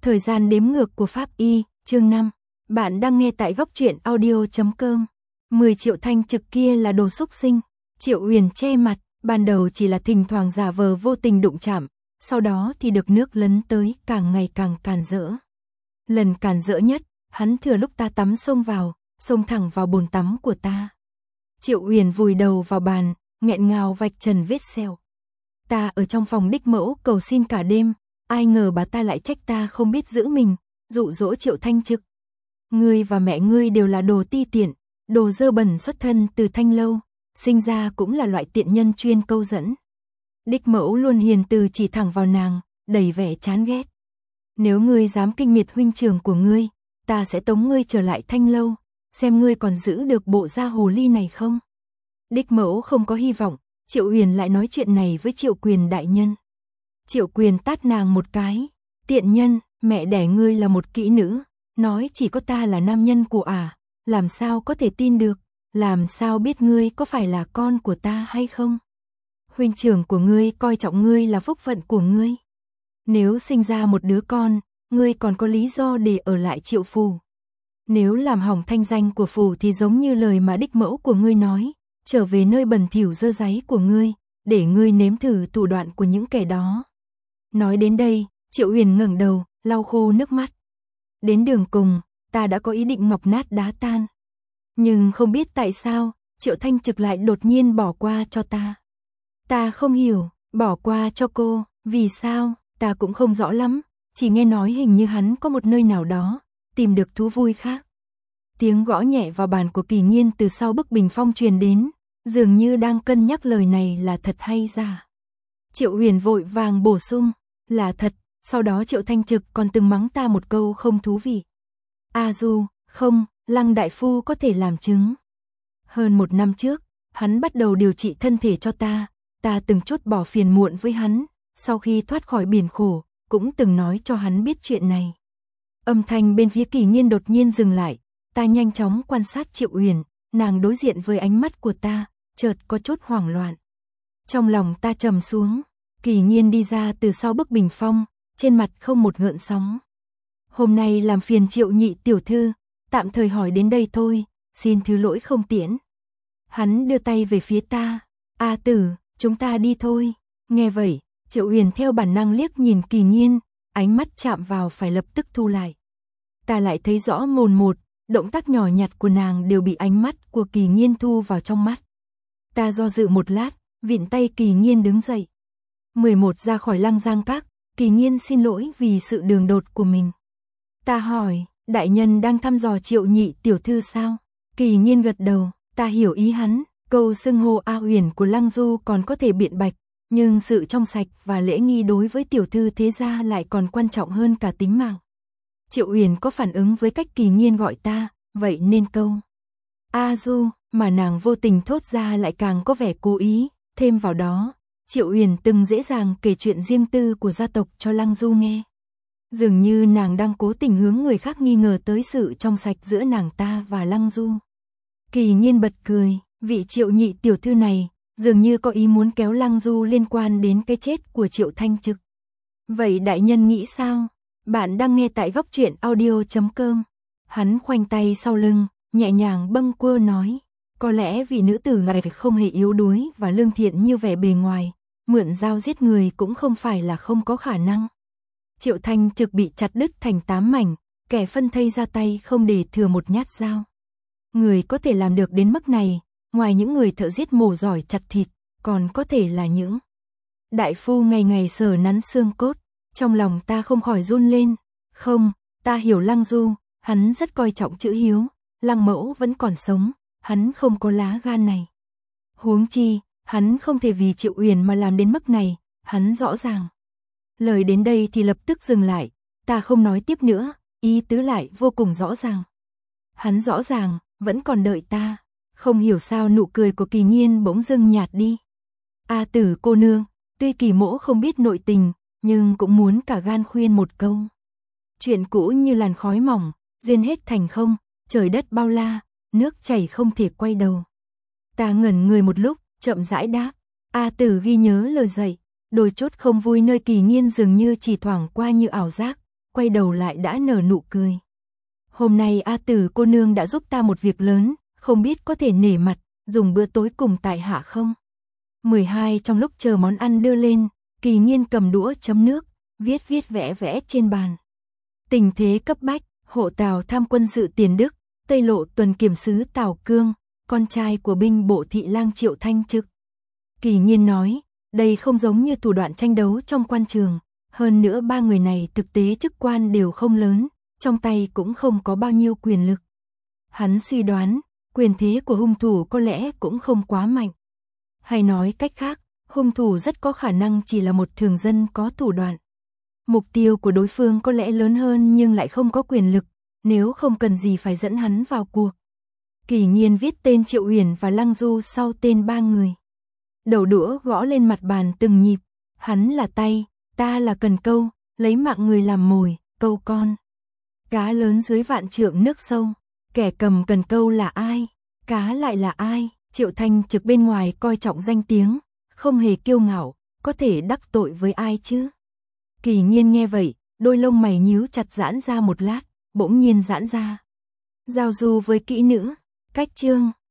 Thời gian đếm ngược của Pháp Y, chương 5. Bạn đang nghe tại góc truyện audio.com. 10 Triệu Thanh Trực kia là đồ xúc sinh. Triệu Uyển che mặt, ban đầu chỉ là thỉnh thoảng giả vờ vô tình đụng chạm, sau đó thì được nước lấn tới càng ngày càng càn rỡ. Lần càn rỡ nhất, hắn thừa lúc ta tắm xông vào, xông thẳng vào bồn tắm của ta. Triệu Uyển vùi đầu vào bàn, nghẹn ngào vạch trần vết sẹo. Ta ở trong phòng đích mẫu cầu xin cả đêm, ai ngờ bà ta lại trách ta không biết giữ mình, dụ dỗ Triệu Thanh Trực. Ngươi và mẹ ngươi đều là đồ ti tiện, đồ dơ bẩn xuất thân từ Thanh Lâu, sinh ra cũng là loại tiện nhân chuyên câu dẫn. Đích mẫu luôn hiền từ chỉ thẳng vào nàng, đầy vẻ chán ghét. Nếu ngươi dám kinh miệt huynh trưởng của ngươi, ta sẽ tống ngươi trở lại Thanh Lâu, xem ngươi còn giữ được bộ da hồ ly này không. Đích mẫu không có hy vọng, Triệu Uyển lại nói chuyện này với Triệu Quyền đại nhân. Triệu Quyền tát nàng một cái, tiện nhân, mẹ đẻ ngươi là một kỹ nữ, nói chỉ có ta là nam nhân của làm sao có thể tin được, làm sao biết ngươi có phải là con của ta hay không. Huynh trưởng của ngươi coi trọng ngươi là phúc phận của ngươi. Nếu sinh ra một đứa con, ngươi còn có lý do để ở lại Triệu phủ. Nếu làm hỏng thanh danh của phủ thì giống như lời mà đích mẫu của ngươi nói, trở về nơi bẩn thỉu dơ dáy của ngươi, để ngươi nếm thử thủ đoạn của những kẻ đó. Nói đến đây, Triệu Uyển ngẩng đầu, lau khô nước mắt. Đến đường cùng, ta đã có ý định ngọc nát đá tan. Nhưng không biết tại sao, Triệu Thanh Trực lại đột nhiên bỏ qua cho ta. Ta không hiểu, bỏ qua cho cô, vì sao, ta cũng không rõ lắm, chỉ nghe nói hình như hắn có một nơi nào đó, tìm được thú vui khác. Tiếng gõ nhẹ vào bàn của Kỳ Nhiên từ sau bức bình phong truyền đến, dường như đang cân nhắc lời này là thật hay giả. Triệu Uyển vội vàng bổ sung, là thật, sau đó Triệu Thanh Trực còn từng mắng ta một câu không thú vị. Du, không, Lăng đại phu có thể làm chứng. Hơn 1 năm trước, hắn bắt đầu điều trị thân thể cho ta từng chốt bỏ phiền muộn với hắn, sau khi thoát khỏi biển khổ, cũng từng nói cho hắn biết chuyện này. Âm thanh bên phía Kỳ Nhiên đột nhiên dừng lại, ta nhanh chóng quan sát Triệu Uyển, nàng đối diện với ánh mắt của ta, chợt có chút hoảng loạn. Trong lòng ta trầm xuống, Kỳ Nhiên đi ra từ sau bức bình phong, trên mặt không một gợn sóng. Hôm nay làm phiền Triệu nhị tiểu thư, tạm thời hỏi đến đây thôi, xin thứ lỗi không tiễn. Hắn đưa tay về phía ta, Tử, chúng ta đi thôi. Nghe vậy, Triệu Uyển theo bản năng liếc nhìn Kỳ Nhiên, ánh mắt chạm vào phải lập tức thu lại. Ta lại thấy rõ mồn một, động tác nhỏ nhặt của nàng đều bị ánh mắt của Kỳ Nhiên thu vào trong mắt. Ta do dự một lát, vịn tay Kỳ Nhiên đứng dậy. 11 ra khỏi Lăng Giang Các, Kỳ Nhiên xin lỗi vì sự đường đột của mình. Ta hỏi, đại nhân đang thăm dò Triệu nhị tiểu thư sao? Kỳ Nhiên gật đầu, ta hiểu ý hắn, câu xưng hô A Uyển của Lăng Du còn có thể biện bạch, nhưng sự trong sạch và lễ nghi đối với tiểu thư thế gia lại còn quan trọng hơn cả tính mạng. Triệu Uyển có phản ứng với cách Kỳ Nhiên gọi ta, vậy nên câu Du mà nàng vô tình thốt ra lại càng có vẻ cố ý, thêm vào đó, Triệu Uyển từng dễ dàng kể chuyện riêng tư của gia tộc cho Lăng Du nghe. Dường như nàng đang cố tình hướng người khác nghi ngờ tới sự trong sạch giữa nàng ta và Lăng Du. Kỳ Nhiên bật cười, vị Triệu nhị tiểu thư này, dường như có ý muốn kéo Lăng Du liên quan đến cái chết của Triệu Thanh Trực. Vậy đại nhân nghĩ sao? Bạn đang nghe tại góc truyện audio.com. Hắn khoanh tay sau lưng, nhẹ nhàng bâng quơ nói, có lẽ vị nữ tử này không hề yếu đuối và lương thiện như vẻ bề ngoài, mượn dao giết người cũng không phải là không có khả năng. Triệu Thanh Trực bị chặt đứt thành 8 mảnh, kẻ phân thây ra tay không để thừa một nhát dao. Người có thể làm được đến mức này, ngoài những người thợ giết mổ giỏi chặt thịt, còn có thể là những đại phu ngày ngày sờ nắn xương cốt. Trong lòng ta không khỏi run lên. Không, ta hiểu Lăng Du, hắn rất coi trọng chữ hiếu, Lăng mẫu vẫn còn sống, hắn không có lá gan này. Huống chi, hắn không thể vì Triệu Uyển mà làm đến mức này, hắn rõ ràng. Lời đến đây thì lập tức dừng lại, ta không nói tiếp nữa, ý tứ lại vô cùng rõ ràng. Hắn rõ ràng, vẫn còn đợi ta. Không hiểu sao nụ cười của Kỳ Nhiên bỗng dưng nhạt đi. Tử cô nương, tuy Kỳ mỗ không biết nội tình, nhưng cũng muốn cả gan khuyên một câu. Chuyện cũ như làn khói mỏng, duyên hết thành không, trời đất bao la, nước chảy không thể quay đầu. Ta ngẩn người một lúc, chậm rãi đáp, Tử ghi nhớ lời dạy, đôi chút không vui nơi Kỳ Nhiên dường như chỉ thoảng qua như ảo giác, quay đầu lại đã nở nụ cười. Hôm nay A Tử cô nương đã giúp ta một việc lớn, không biết có thể nể mặt, dùng bữa tối cùng tại hạ không? 12 Trong lúc chờ món ăn đưa lên, Kỳ Nhiên cầm đũa chấm nước, viết vẽ vẽ trên bàn. Tình thế cấp bách, hộ Tào tham quân sự Tiền Đức, Tây Lộ tuần kiểm sứ Tào Cương, con trai của binh bộ thị lang Triệu Thanh Trực. Kỳ Nhiên nói, đây không giống như thủ đoạn tranh đấu trong quan trường, hơn nữa ba người này thực tế chức quan đều không lớn, trong tay cũng không có bao nhiêu quyền lực. Hắn suy đoán, quyền thế của hung thủ có lẽ cũng không quá mạnh. Hay nói cách khác, hung thủ rất có khả năng chỉ là một thường dân có thủ đoạn. Mục tiêu của đối phương có lẽ lớn hơn nhưng lại không có quyền lực, nếu không cần gì phải dẫn hắn vào cuộc. Kỳ Nhiên viết tên Triệu Uyển và Lăng Du sau tên ba người. Đầu đũa gõ lên mặt bàn từng nhịp, hắn là tay, ta là cần câu, lấy mạng người làm mồi, câu con. Cá lớn dưới vạn trượng nước sâu, kẻ cầm cần câu là ai, cá lại là ai? Triệu Thanh Trực bên ngoài coi trọng danh tiếng, không hề kiêu ngạo, có thể đắc tội với ai chứ? Kỳ Nhiên nghe vậy, đôi lông mày nhíu chặt giãn ra một lát, bỗng nhiên giãn ra. Giao du với kỹ nữ, cách chương